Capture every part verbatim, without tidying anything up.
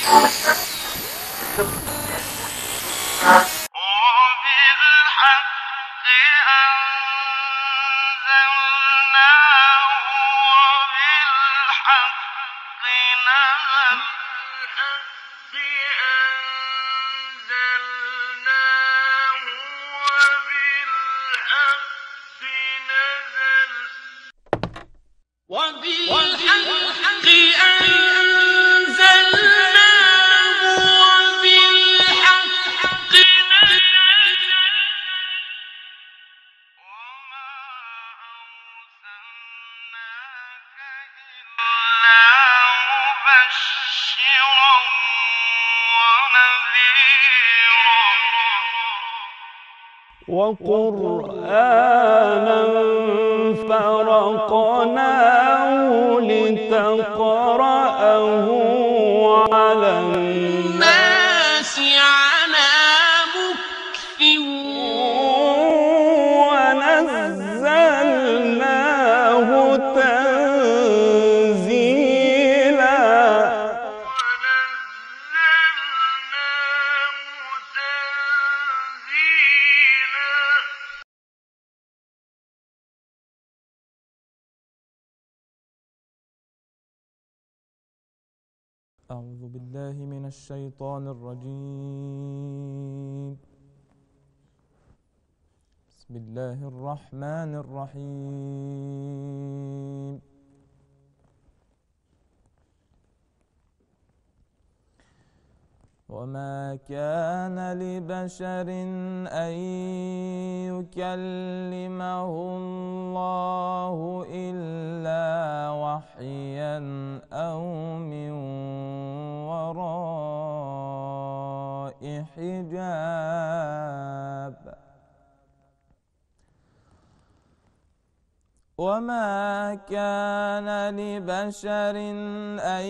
وقرآنا فرقناه لتقرأه على الناس على مكث ونزلناه تنزيلا. أعوذ بالله من الشيطان الرجيم. بسم الله الرحمن الرحيم. وما كان لبشر أن يكلمه الله إلا وحيا أو من وراء حجاب. وما كان لبشر أن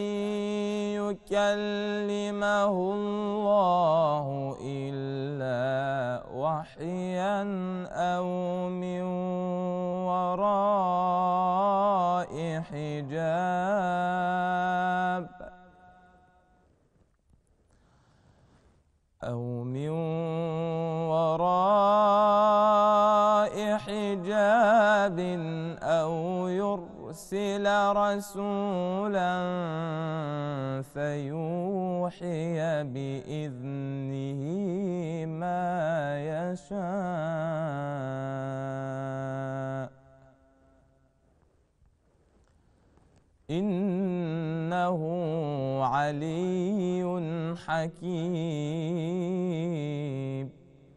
يكلمه الله إلا وحيا أو من وراء حجاب أو من وراء حجاب أو يرسل رسولا فيوحي بإذنه ما يشاء إنه علي حكيم.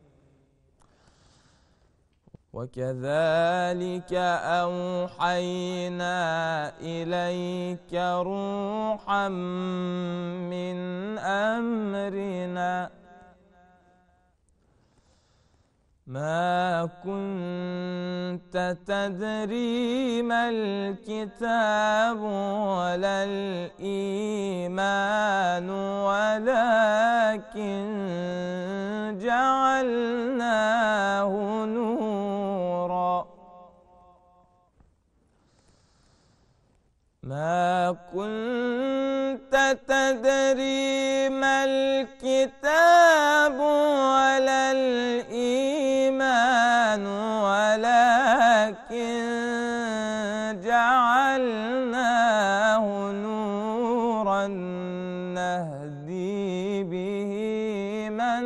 وكذلك أوحينا إليك روحا من أمرنا ما كنت تدري ما الكتاب ولا الإيمان ولكن جعلناه نورا ما كنت تدري ما الكتاب ولا الإيمان ولكن جعلناه نورا نهدي به من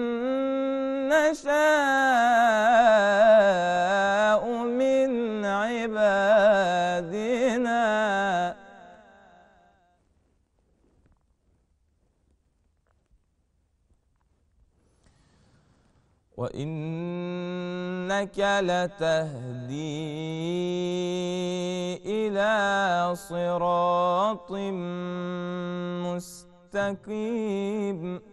نشاء من عبادنا وإنك لتهدي إلى صراط مستقيم.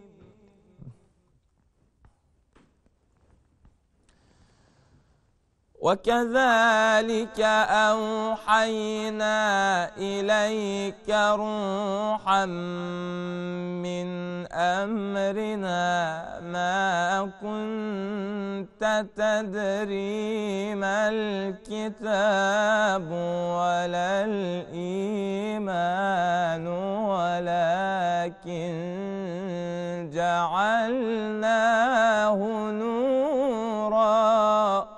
وكذلك أوحينا إليك روحا من أمرنا ما كنت تدري ما الكتاب ولا الإيمان ولكن جعلناه نورا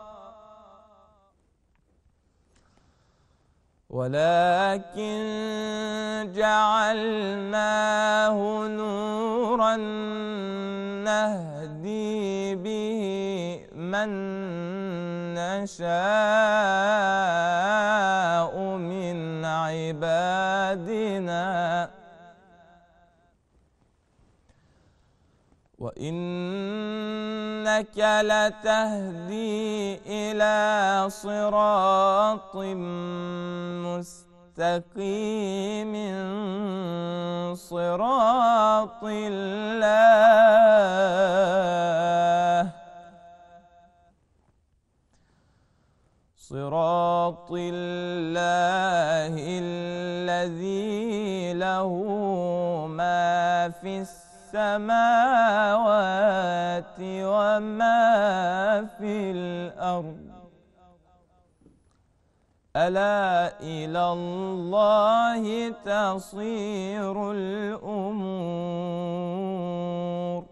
ولكن جعلناه نورا نهدي به من نشاء من عبادنا وإنك لتهدي إلى صراط مستقيم صراط الله صراط الله الذي له ما في السماء السماوات وما في الأرض ألا إلى الله تصير الأمور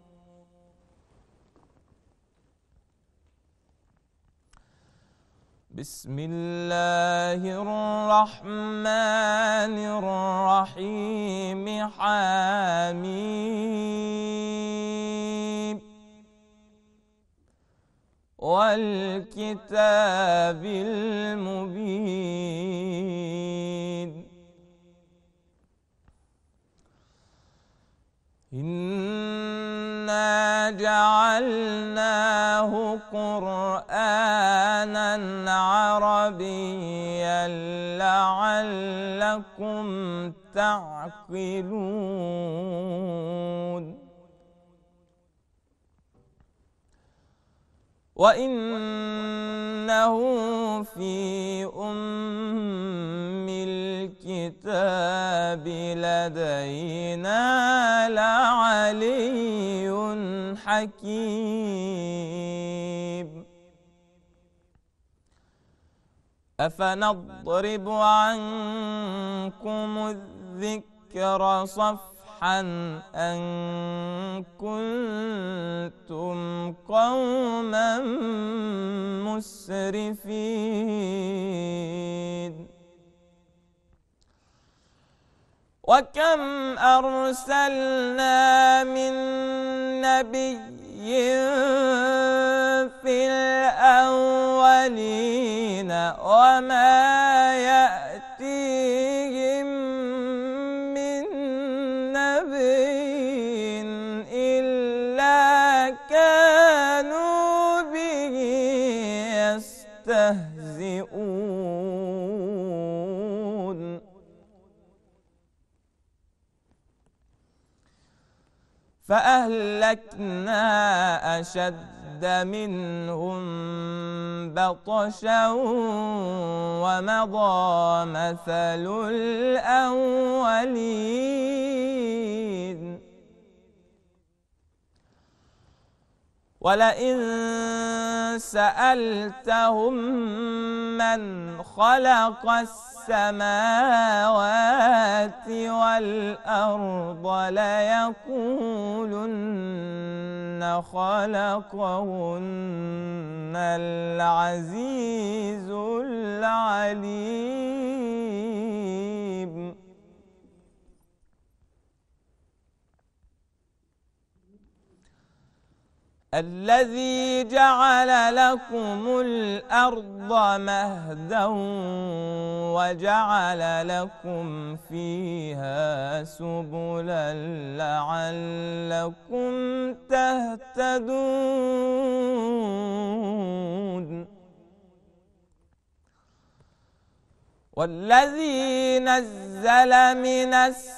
بسم الله الرحمن الرحيم حميم والكتاب المبين إنا جعلناه قرآنا عربيا لعلكم تعقلون وإنه في أم الكتاب لدينا لعلي حكيم أفنضرب عنكم الذكر صفحا أن كنتم قوما مسرفين وكم أرسلنا من نبي في الأولين وما يأتيهم من نبي إلا كانوا به يستهزئون فأهلكنا أشد منهم بطشا ومضى مثل الأولين ولئن سألتهم من خلق السماوات والأرض ليقولن خلقهن العزيز العليم الذي جعل لكم الأرض مهدا وجعل لكم فيها سبلا لعلكم تهتدون والذي نزل من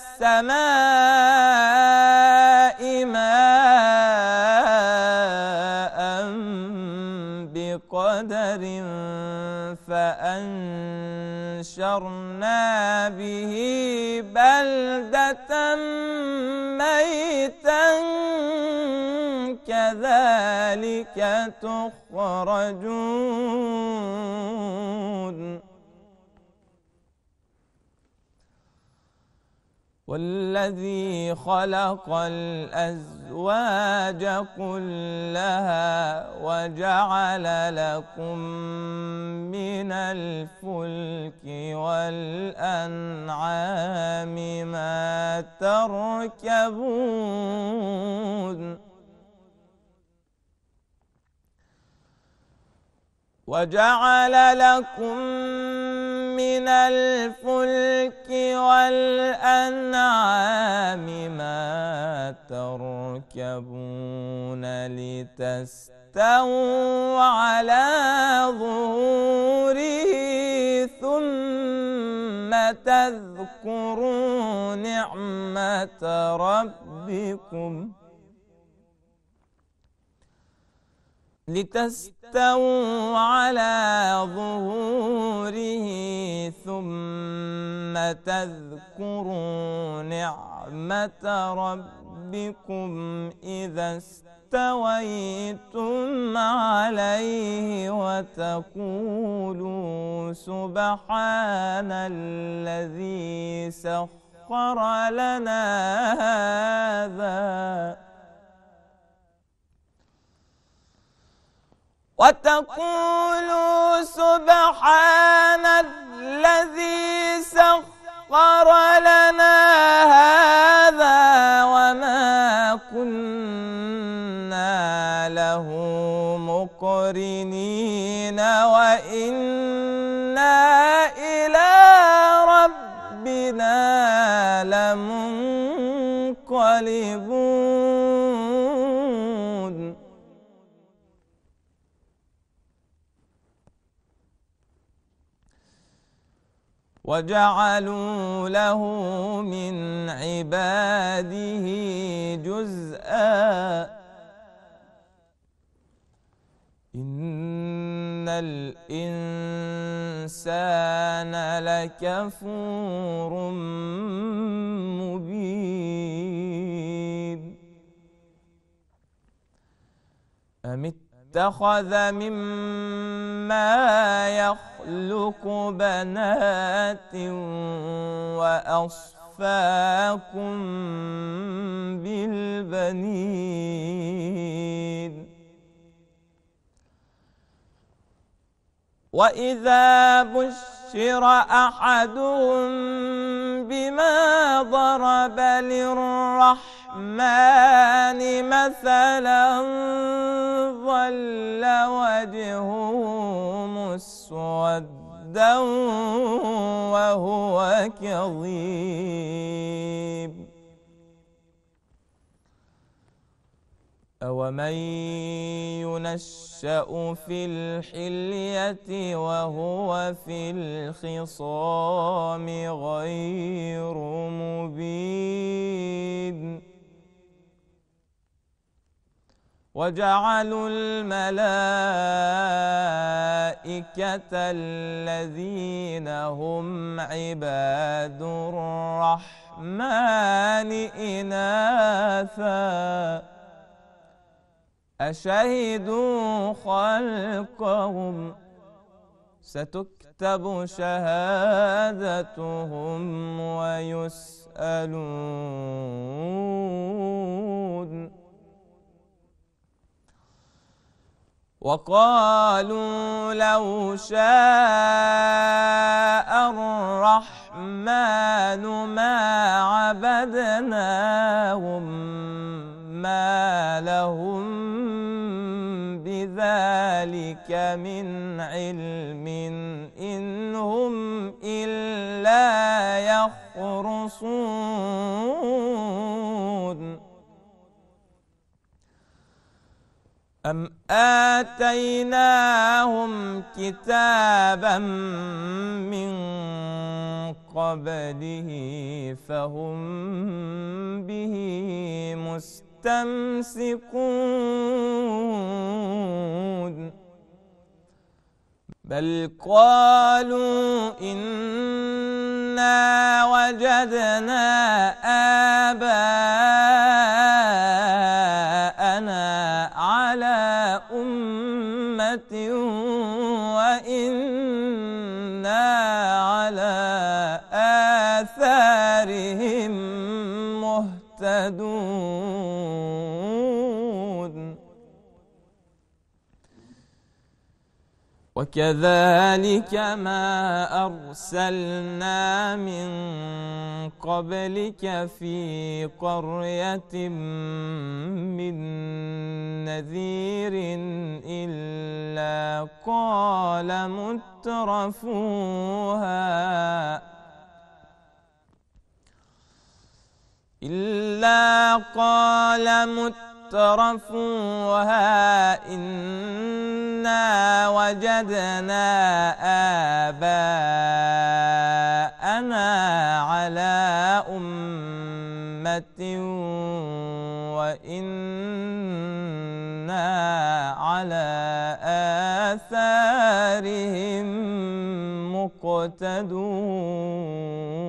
السماء ماء بقدر مطر فأنشرنا به بلدة ميتا كذلك تخرجون والذي خلق الأزواج كلها وجعل لكم من الفلك والأنعام ما تركبون وجعل لكم من الفلك والأنعام ما تركبون لتستووا على ظهوره ثم تذكروا نعمة ربكم لتستووا على ظهوره ثم تذكروا نعمة ربكم إذا استويتم عليه وتقولوا سبحان الذي سخر لنا هذا وتقولوا سبحان الذي سخر لنا هذا وما كنا له مقرنين وإنا إلى ربنا لمنقلبون وجعلوا له من عباده جزءا إن الإنسان لكفور مبين أم اتخذ مما يخلق بنات وأصفاكم بالبنين وإذا بشر أحدهم بما ضرب للرحمن مثلا ظل وجهه مسودا وهو كظيم أومن ينشأ في الحلية وهو في الخصام غير مبين وجعلوا الملائكة الذين هم عباد الرحمن إناثا أشهدوا خلقهم ستكتب شهادتهم ويسألون وقالوا لو شاء الرحمن ما عبدناهم ما لهم بذلك من علم إن هم إلا يخرصون أم آتيناهم كتابا من قبله فهم به مستمسكون بل قالوا إنا وجدنا آباءنا على أمة وإنا على آثارهم مهتدون وكذلك ما أرسلنا من قبلك في قرية من نذير إلا قال مترفوها إلا قال مترفوها إنا وجدنا آباءنا على أمة وإنا على آثارهم مقتدون